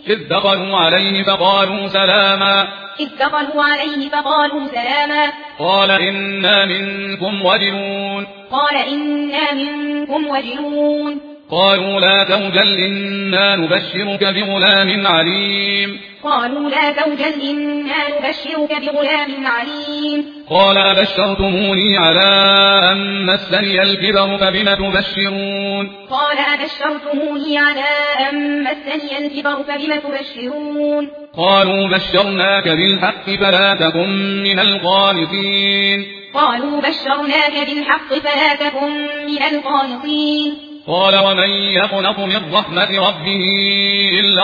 إذ دخلوا عليه فقالوا سلاما قال إنا منكم وجلون قالوا لا توجل إنا نبشرك بغلام عليم قال أبشرتموني على أن مسني الكبر فبم تبشرون قالوا بشرناك بالحق فلا تكن من القانطين قال ومن يقنط من رحمة ربه إلا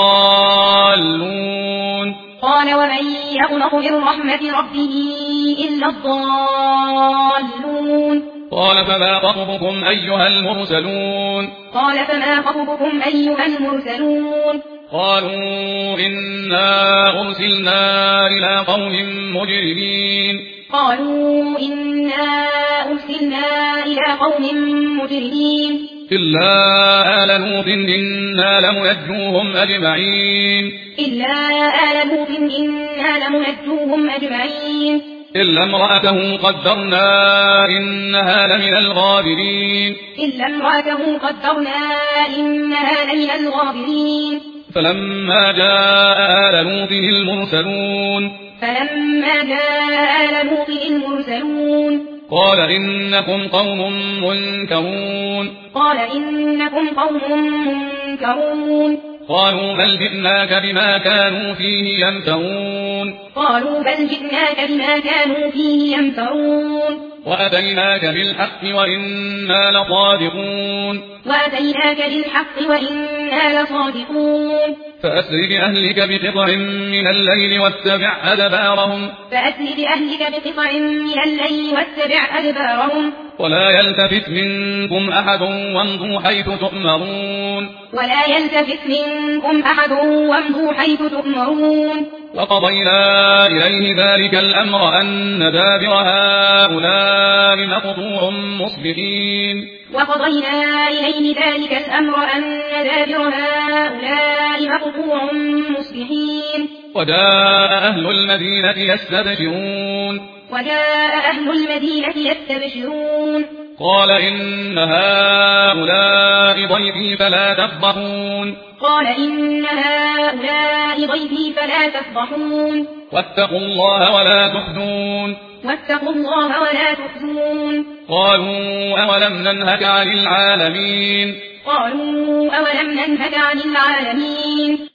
الضالون قال فما خطبكم أيها المرسلون قالوا إنا أرسلنا إلى قوم مجرمين إلا آل لوط إنا لمنجوهم أجمعين إلا امرأته قدرنا إنها لمن الغابرين فلما جاء آل لوط المرسلون قال إنكم قوم منكرون قالوا بل جئناك بما كانوا فيه يمترون وأتيناك بالحق وإنا لصادقون فأسر بأهلك بقطع من الليل واتبع أدبارهم ولا يلتفت منكم أحد وامضوا حيث تؤمرون وقضينا إليه ذلك الأمر أن دابر هؤلاء مقطوع مصبحين وجاء أهل المدينة يستبشرون قال إن هؤلاء ضيفي فلا تفضحون واتقوا الله ولا تخزون قالوا أولم ننهك عن العالمين